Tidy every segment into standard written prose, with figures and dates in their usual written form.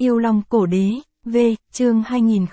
Yêu Long Cổ Đế, V, chương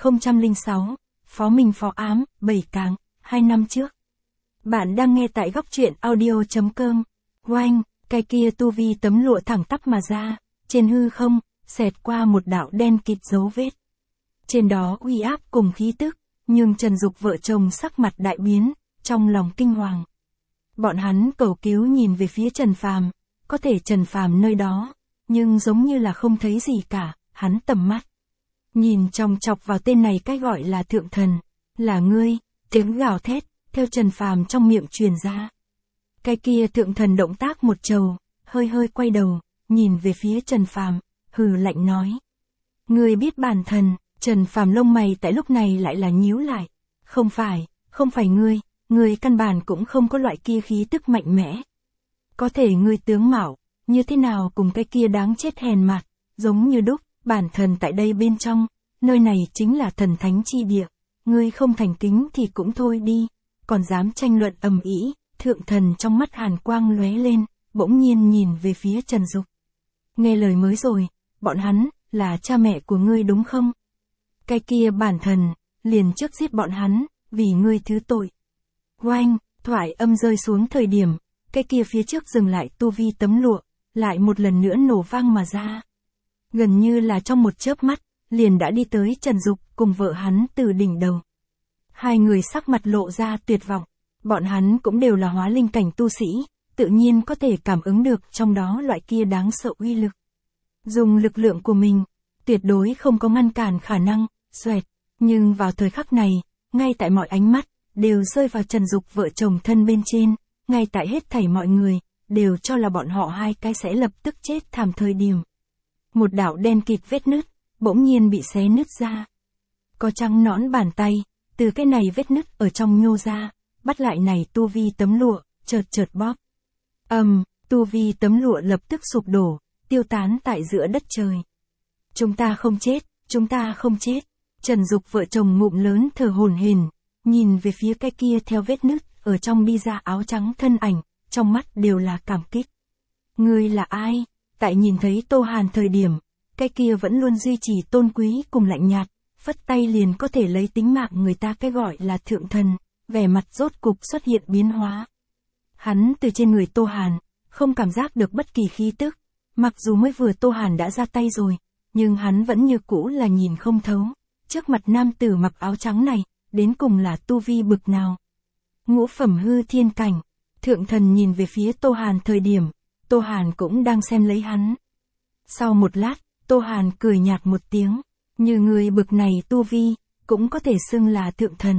2006, Phó Minh Phó Ám, 7 Cáng, 2 năm trước. Bạn đang nghe tại góc truyện audio.com. Oanh, cái kia tu vi tấm lụa thẳng tắp mà ra, trên hư không, xẹt qua một đạo đen kịt dấu vết. Trên đó uy áp cùng khí tức, nhưng Trần Dục vợ chồng sắc mặt đại biến, trong lòng kinh hoàng. Bọn hắn cầu cứu nhìn về phía Trần Phàm, có thể Trần Phàm nơi đó, nhưng giống như là không thấy gì cả, hắn tầm mắt. Nhìn chòng chọc vào tên này cái gọi là thượng thần, là ngươi, tiếng gào thét, theo Trần Phàm trong miệng truyền ra. Cái kia thượng thần động tác một trầu, hơi hơi quay đầu, nhìn về phía Trần Phàm, hừ lạnh nói. Ngươi biết bản thần, Trần Phàm lông mày tại lúc này lại là nhíu lại. Không phải ngươi căn bản cũng không có loại kia khí tức mạnh mẽ. Có thể ngươi tướng mạo, như thế nào cùng cái kia đáng chết hèn mạt, giống như đúc, bản thần tại đây bên trong, nơi này chính là thần thánh chi địa, ngươi không thành kính thì cũng thôi đi, còn dám tranh luận ầm ĩ. Thượng thần trong mắt hàn quang lóe lên, bỗng nhiên nhìn về phía Trần Dục. Nghe lời mới rồi, bọn hắn, là cha mẹ của ngươi đúng không? Cái kia bản thần, liền trước giết bọn hắn, vì ngươi thứ tội. Oanh, thoại âm rơi xuống thời điểm, cái kia phía trước dừng lại tu vi tấm lụa, lại một lần nữa nổ vang mà ra. Gần như là trong một chớp mắt, liền đã đi tới Trần Dục cùng vợ hắn từ đỉnh đầu. Hai người sắc mặt lộ ra tuyệt vọng, bọn hắn cũng đều là hóa linh cảnh tu sĩ, tự nhiên có thể cảm ứng được trong đó loại kia đáng sợ uy lực. Dùng lực lượng của mình, tuyệt đối không có ngăn cản khả năng, xoẹt, nhưng vào thời khắc này, ngay tại mọi ánh mắt, đều rơi vào Trần Dục vợ chồng thân bên trên, ngay tại hết thảy mọi người, đều cho là bọn họ hai cái sẽ lập tức chết thảm thời điểm. Một đạo đen kịt vết nứt, bỗng nhiên bị xé nứt ra. Có trắng nõn bàn tay, từ cái này vết nứt ở trong nhô ra, bắt lại này tu vi tấm lụa, chợt bóp. Tu vi tấm lụa lập tức sụp đổ, tiêu tán tại giữa đất trời. Chúng ta không chết. Trần Dục vợ chồng ngụm lớn thở hổn hển, nhìn về phía cái kia theo vết nứt, ở trong bi da áo trắng thân ảnh, trong mắt đều là cảm kích. Ngươi là ai? Tại nhìn thấy Tô Hàn thời điểm, cái kia vẫn luôn duy trì tôn quý cùng lạnh nhạt, phất tay liền có thể lấy tính mạng người ta cái gọi là thượng thần, vẻ mặt rốt cục xuất hiện biến hóa. Hắn từ trên người Tô Hàn, không cảm giác được bất kỳ khí tức, mặc dù mới vừa Tô Hàn đã ra tay rồi, nhưng hắn vẫn như cũ là nhìn không thấu, trước mặt nam tử mặc áo trắng này, đến cùng là tu vi bực nào. Ngũ phẩm hư thiên cảnh, thượng thần nhìn về phía Tô Hàn thời điểm, Tô Hàn cũng đang xem lấy hắn. Sau một lát, Tô Hàn cười nhạt một tiếng, như người bực này tu vi, cũng có thể xưng là thượng thần.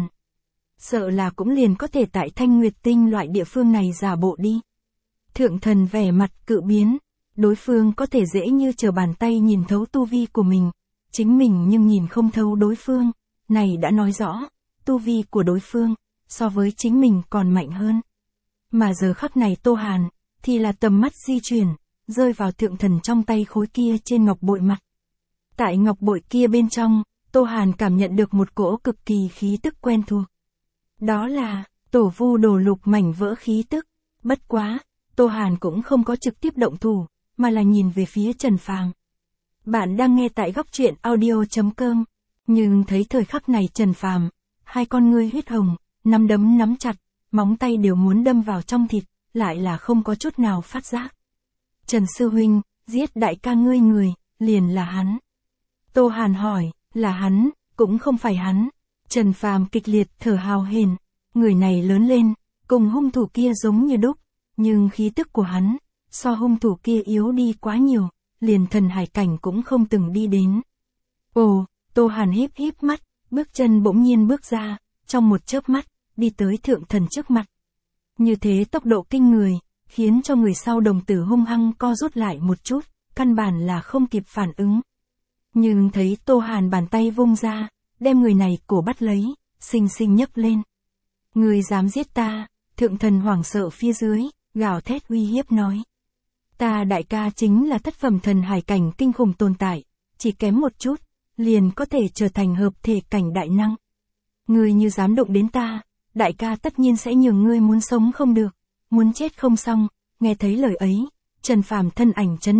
Sợ là cũng liền có thể tại Thanh Nguyệt Tinh loại địa phương này giả bộ đi. Thượng thần vẻ mặt cự biến, đối phương có thể dễ như trở bàn tay nhìn thấu tu vi của mình, chính mình nhưng nhìn không thấu đối phương, này đã nói rõ, tu vi của đối phương, so với chính mình còn mạnh hơn. Mà giờ khắc này Tô Hàn, thì là tầm mắt di chuyển, rơi vào thượng thần trong tay khối kia trên ngọc bội mặt. Tại ngọc bội kia bên trong, Tô Hàn cảm nhận được một cỗ cực kỳ khí tức quen thuộc. Đó là, tổ vu đồ lục mảnh vỡ khí tức. Bất quá, Tô Hàn cũng không có trực tiếp động thủ, mà là nhìn về phía Trần Phàm. Bạn đang nghe tại góc truyện audio.com, nhưng thấy thời khắc này Trần Phàm, hai con ngươi huyết hồng, nắm đấm nắm chặt, móng tay đều muốn đâm vào trong thịt, lại là không có chút nào phát giác. Trần sư huynh, giết đại ca ngươi người, liền là hắn. Tô Hàn hỏi, là hắn, cũng không phải hắn. Trần Phàm kịch liệt thở hào hển, người này lớn lên, cùng hung thủ kia giống như đúc, nhưng khí tức của hắn, so hung thủ kia yếu đi quá nhiều, liền thần hải cảnh cũng không từng đi đến. Ồ, Tô Hàn híp mắt, bước chân bỗng nhiên bước ra, trong một chớp mắt, đi tới thượng thần trước mặt. Như thế tốc độ kinh người, khiến cho người sau đồng tử hung hăng co rút lại một chút, căn bản là không kịp phản ứng. Nhưng thấy Tô Hàn bàn tay vung ra, đem người này cổ bắt lấy, xinh xinh nhấc lên. Người dám giết ta, thượng thần hoảng sợ phía dưới, gào thét uy hiếp nói. Ta đại ca chính là thất phẩm thần hải cảnh kinh khủng tồn tại, chỉ kém một chút, liền có thể trở thành hợp thể cảnh đại năng. Ngươi như dám động đến ta, đại ca tất nhiên sẽ nhường ngươi muốn sống không được, muốn chết không xong. Nghe thấy lời ấy, Trần Phàm thân ảnh chấn động,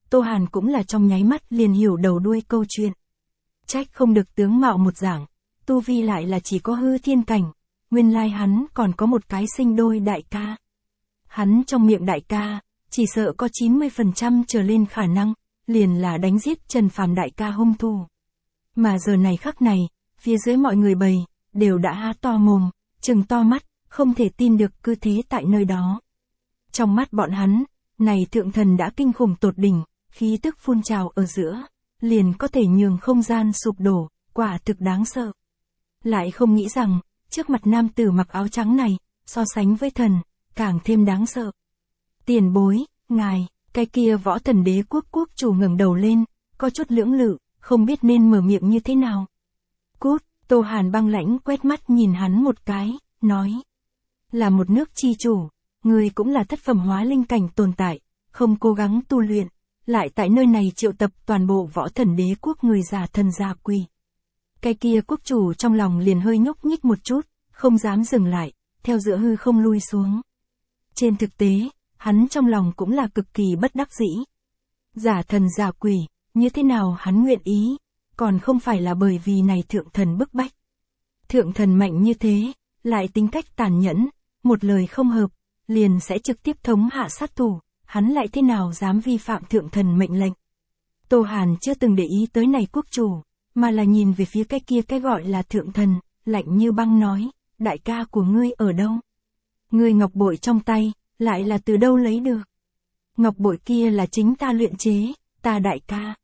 Tô Hàn cũng là trong nháy mắt liền hiểu đầu đuôi câu chuyện. Trách không được tướng mạo một dạng, tu vi lại là chỉ có hư thiên cảnh, nguyên lai hắn còn có một cái sinh đôi đại ca. Hắn trong miệng đại ca, chỉ sợ có 90% trở lên khả năng, liền là đánh giết Trần Phàm đại ca hung thủ. Mà giờ này khắc này, phía dưới mọi người bầy, đều đã há to mồm, trừng to mắt, không thể tin được cứ thế tại nơi đó. Trong mắt bọn hắn, này thượng thần đã kinh khủng tột đỉnh, khí tức phun trào ở giữa, liền có thể nhường không gian sụp đổ, quả thực đáng sợ. Lại không nghĩ rằng, trước mặt nam tử mặc áo trắng này, so sánh với thần, càng thêm đáng sợ. Tiền bối, ngài, cái kia Võ Thần Đế quốc quốc chủ ngẩng đầu lên, có chút lưỡng lự, không biết nên mở miệng như thế nào. Cút, Tô Hàn băng lãnh quét mắt nhìn hắn một cái, nói. Là một nước chi chủ, người cũng là thất phẩm hóa linh cảnh tồn tại, không cố gắng tu luyện, lại tại nơi này triệu tập toàn bộ Võ Thần Đế quốc người già thần già quỷ. Cái kia quốc chủ trong lòng liền hơi nhúc nhích một chút, không dám dừng lại, theo giữa hư không lui xuống. Trên thực tế, hắn trong lòng cũng là cực kỳ bất đắc dĩ. Giả thần giả quỷ, như thế nào hắn nguyện ý, còn không phải là bởi vì này thượng thần bức bách. Thượng thần mạnh như thế, lại tính cách tàn nhẫn, một lời không hợp, liền sẽ trực tiếp thống hạ sát thủ, hắn lại thế nào dám vi phạm thượng thần mệnh lệnh. Tô Hàn chưa từng để ý tới này quốc chủ, mà là nhìn về phía cái kia cái gọi là thượng thần, lạnh như băng nói, đại ca của ngươi ở đâu? Ngươi ngọc bội trong tay, lại là từ đâu lấy được? Ngọc bội kia là chính ta luyện chế, ta đại ca.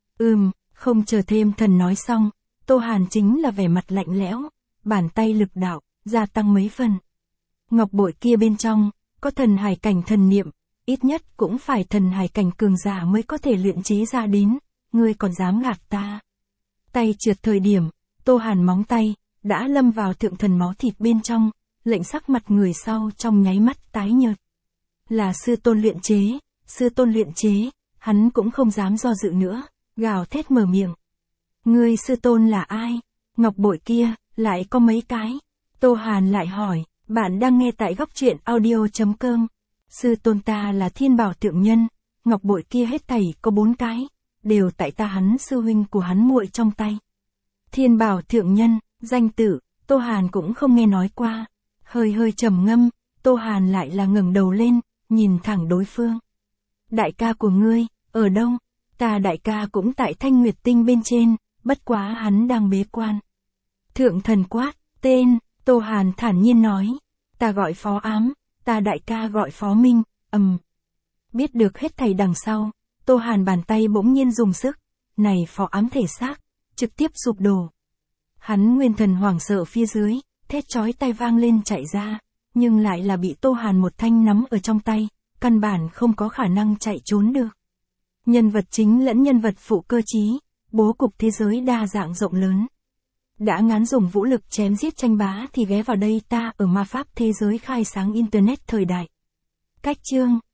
Không chờ thêm thần nói xong, Tô Hàn chính là vẻ mặt lạnh lẽo, bàn tay lực đạo, gia tăng mấy phần. Ngọc bội kia bên trong, có thần hải cảnh thần niệm, ít nhất cũng phải thần hải cảnh cường giả mới có thể luyện chế ra đến, ngươi còn dám gạt ta. Tay trượt thời điểm, Tô Hàn móng tay, đã lâm vào thượng thần máu thịt bên trong, lệnh sắc mặt người sau trong nháy mắt tái nhợt. Là sư tôn luyện chế, hắn cũng không dám do dự nữa, gào thét mở miệng. Ngươi sư tôn là ai? Ngọc bội kia, lại có mấy cái? Tô Hàn lại hỏi, bạn đang nghe tại góc truyện audio.com. Sư tôn ta là Thiên Bảo Thượng Nhân, ngọc bội kia hết thảy có 4 cái, đều tại ta hắn sư huynh của hắn muội trong tay. Thiên Bảo Thượng Nhân, danh tự, Tô Hàn cũng không nghe nói qua. Hơi trầm ngâm, Tô Hàn lại là ngẩng đầu lên, nhìn thẳng đối phương. Đại ca của ngươi, ở đâu? Ta đại ca cũng tại Thanh Nguyệt Tinh bên trên, bất quá hắn đang bế quan. Thượng thần quát, tên, Tô Hàn thản nhiên nói. Ta gọi Phó Ám, ta đại ca gọi Phó Minh, Biết được hết thảy đằng sau, Tô Hàn bàn tay bỗng nhiên dùng sức, này Phó Ám thể xác, trực tiếp sụp đổ. Hắn nguyên thần hoảng sợ phía dưới, thét chói tai vang lên chạy ra, nhưng lại là bị Tô Hàn một thanh nắm ở trong tay, căn bản không có khả năng chạy trốn được. Nhân vật chính lẫn nhân vật phụ cơ trí, bố cục thế giới đa dạng rộng lớn. Đã ngán dùng vũ lực chém giết tranh bá thì ghé vào đây ta ở ma pháp thế giới khai sáng internet thời đại. Cách chương